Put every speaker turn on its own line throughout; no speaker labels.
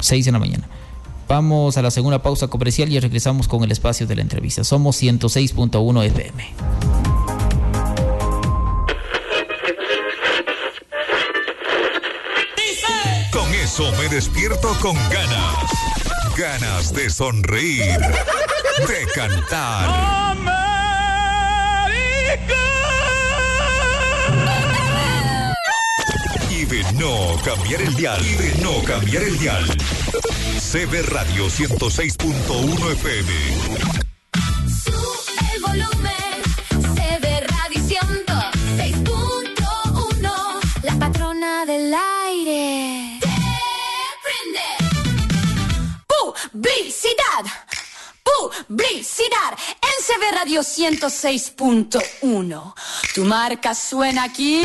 6 de la mañana. Vamos a la segunda pausa comercial y regresamos con el espacio de la entrevista. Somos 106.1 FM.
Con eso me despierto con ganas. Ganas de sonreír, de cantar. Y de no cambiar el dial. CB Radio 106.1 FM.
Sube el volumen. CB Radio 106.1. La patrona del aire. ¡Te prende! ¡Publicidad! ¡Publicidad! En CB Radio 106.1. Tu marca suena aquí.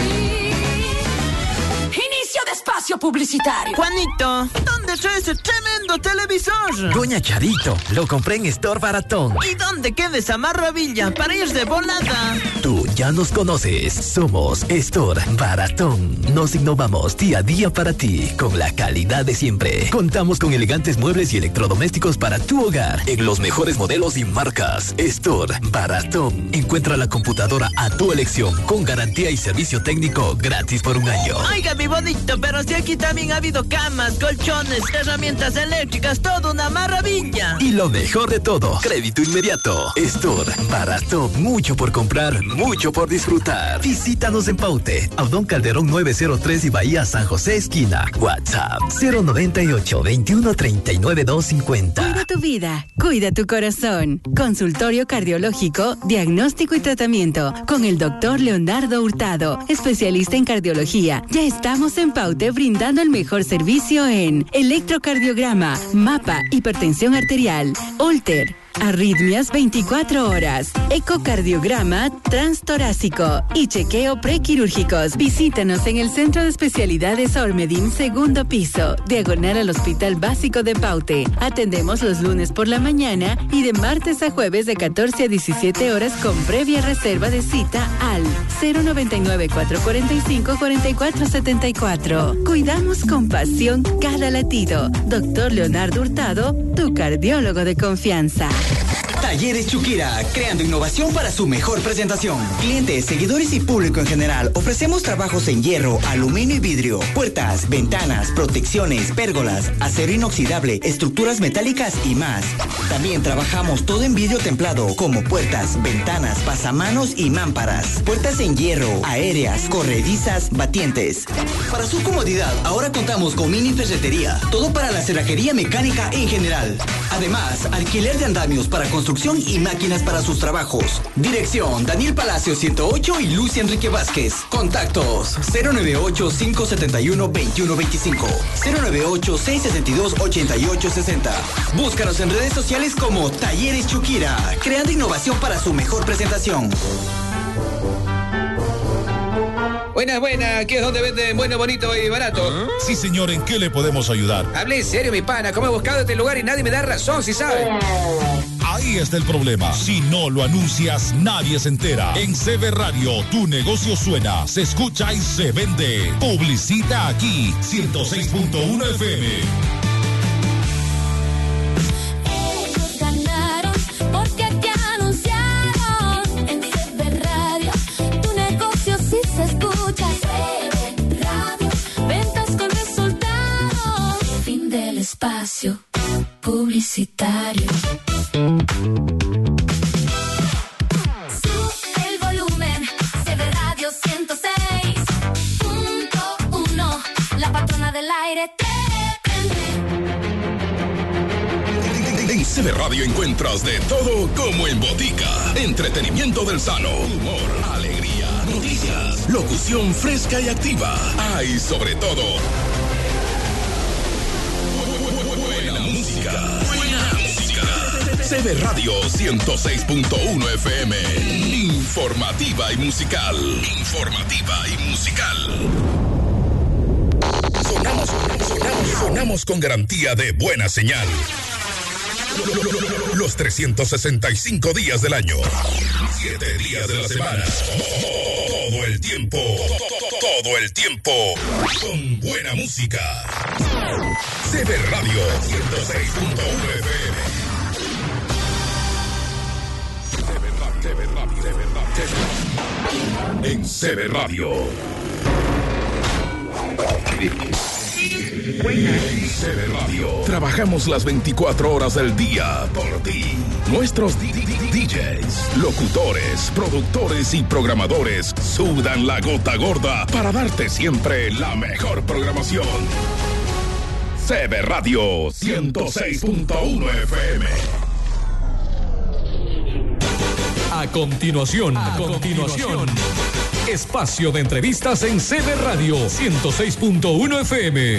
Inicio de espacio publicitario.
Juanito, ¿dónde está ese tremendo televisor?
Doña Charito, lo compré en Store Baratón.
¿Y dónde queda esa maravilla para ir de volada?
Tú ya nos conoces. Somos Store Baratón. Nos innovamos día a día para ti, con la calidad de siempre. Contamos con elegantes muebles y electrodomésticos para tu hogar, en los mejores modelos y marcas. Store Baratón. Encuentra la computadora a tu elección, con garantía y servicio técnico gratis por un año.
Oiga, mi bonito, pero si aquí también ha habido camas, colchones, herramientas eléctricas, todo una maravilla.
Y lo mejor de todo, crédito inmediato. Store Baratón. Mucho por comprar, mucho por disfrutar. Visítanos en Paute, Audón Calderón 903 y Bahía San José esquina. WhatsApp 098 21 39 250.
Cuida tu vida, cuida tu corazón. Consultorio cardiológico, diagnóstico y tratamiento con el doctor Leonardo Hurtado, especialista en cardiología. Ya estamos en Paute brindando el mejor servicio en electrocardiograma, mapa, hipertensión arterial, Holter, arritmias 24 horas, ecocardiograma transtorácico y chequeo prequirúrgicos. Visítanos en el Centro de Especialidades Ormedim, segundo piso, diagonal al Hospital Básico de Paute. Atendemos los lunes por la mañana y de martes a jueves de 14 a 17 horas con previa reserva de cita al 099-445-4474. Cuidamos con pasión cada latido. Doctor Leonardo Hurtado, tu cardiólogo de confianza.
Talleres Chuquira, creando innovación para su mejor presentación. Clientes, seguidores y público en general, ofrecemos trabajos en hierro, aluminio y vidrio, puertas, ventanas, protecciones, pérgolas, acero inoxidable, estructuras metálicas y más. También trabajamos todo en vidrio templado, como puertas, ventanas, pasamanos y mámparas. Puertas en hierro, aéreas, corredizas, batientes. Para su comodidad, ahora contamos con mini ferretería, todo para la cerrajería mecánica en general. Además, alquiler de andamios para construcción y máquinas para sus trabajos. Dirección: Daniel Palacio 108 y Lucia Enrique Vázquez. Contactos: 098-571-2125, 098-662-8860. Búscanos en redes sociales como Talleres Chuquira, creando innovación para su mejor presentación.
Buena, aquí es donde venden bueno, bonito y barato.
Sí, señor, ¿en qué le podemos ayudar?
Hablé en serio, mi pana, ¿cómo he buscado este lugar y nadie me da razón, si sabe?
Ahí está el problema. Si no lo anuncias, nadie se entera. En CB Radio, tu negocio suena, se escucha y se vende. Publicita aquí, 106.1 FM.
Ellos ganaron porque te anunciaron. En CB Radio, tu negocio sí se escucha. CB Radio, ventas con resultados. Fin del espacio publicitario. Sube el volumen, CB Radio 106.1. La patrona del aire te prende.
En CB Radio encuentras de todo como en botica. Entretenimiento del sano, humor, alegría, noticias, locución fresca y activa. Hay sobre todo buena música. CB Radio 106.1 FM. Informativa y musical. Sonamos con garantía de buena señal. Los 365 días del año. 7 días de la semana. Todo el tiempo. Con buena música. CB Radio 106.1 FM. En CB Radio. CB Radio. Trabajamos las 24 horas del día por ti. Nuestros DJs, locutores, productores y programadores sudan la gota gorda para darte siempre la mejor programación. CB Radio 106.1 FM.
A continuación, espacio de entrevistas en CB Radio 106.1 FM.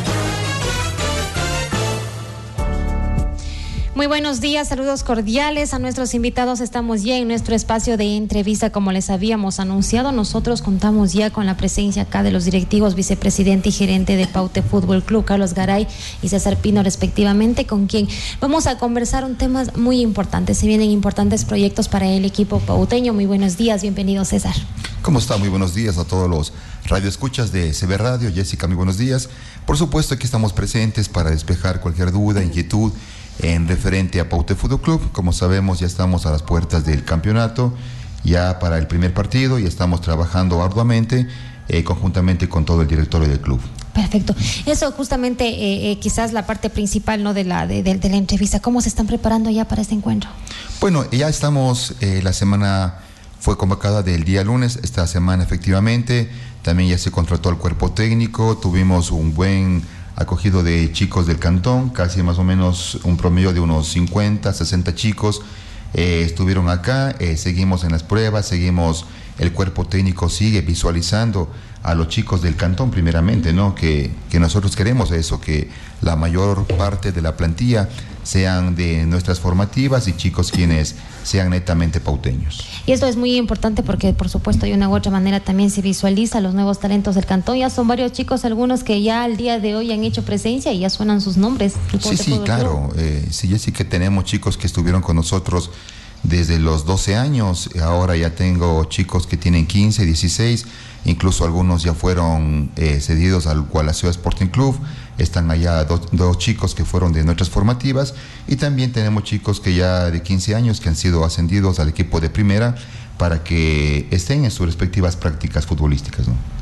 Muy buenos días, saludos cordiales a nuestros invitados. Estamos ya en nuestro espacio de entrevista, como les habíamos anunciado. Nosotros contamos ya con la presencia acá de los directivos, vicepresidente y gerente de Paute Fútbol Club, Carlos Garay y César Pino, respectivamente, con quien vamos a conversar un tema muy importante. Se vienen importantes proyectos para el equipo pauteño. Muy buenos días, bienvenido, César.
¿Cómo está? Muy buenos días a todos los radioescuchas de CB Radio. Jessica, muy buenos días. Por supuesto, aquí estamos presentes para despejar cualquier duda, inquietud en referente a Paute Fútbol Club. Como sabemos, ya estamos a las puertas del campeonato, ya para el primer partido, y estamos trabajando arduamente conjuntamente con todo el directorio del club.
Perfecto. Eso justamente quizás la parte principal, ¿no?, de la entrevista. ¿Cómo se están preparando ya para este encuentro?
Bueno, ya estamos, la semana fue convocada del día lunes, esta semana efectivamente, también ya se contrató al cuerpo técnico, tuvimos un buen acogido de chicos del cantón, casi más o menos un promedio de unos 50, 60 chicos estuvieron acá, seguimos en las pruebas, el cuerpo técnico sigue visualizando a los chicos del cantón primeramente, ¿no? Que nosotros queremos eso, que la mayor parte de la plantilla sean de nuestras formativas y chicos quienes sean netamente pauteños.
Y esto es muy importante porque, por supuesto, de una u otra manera también se visualiza los nuevos talentos del cantón. Ya son varios chicos, algunos que ya al día de hoy han hecho presencia y ya suenan sus nombres.
Sí, claro. Sí, que tenemos chicos que estuvieron con nosotros desde los 12 años. Ahora ya tengo chicos que tienen 15, 16, incluso algunos ya fueron cedidos al Gualaceo Sporting Club. Están allá dos chicos que fueron de nuestras formativas, y también tenemos chicos que ya de 15 años que han sido ascendidos al equipo de primera para que estén en sus respectivas prácticas futbolísticas, ¿no?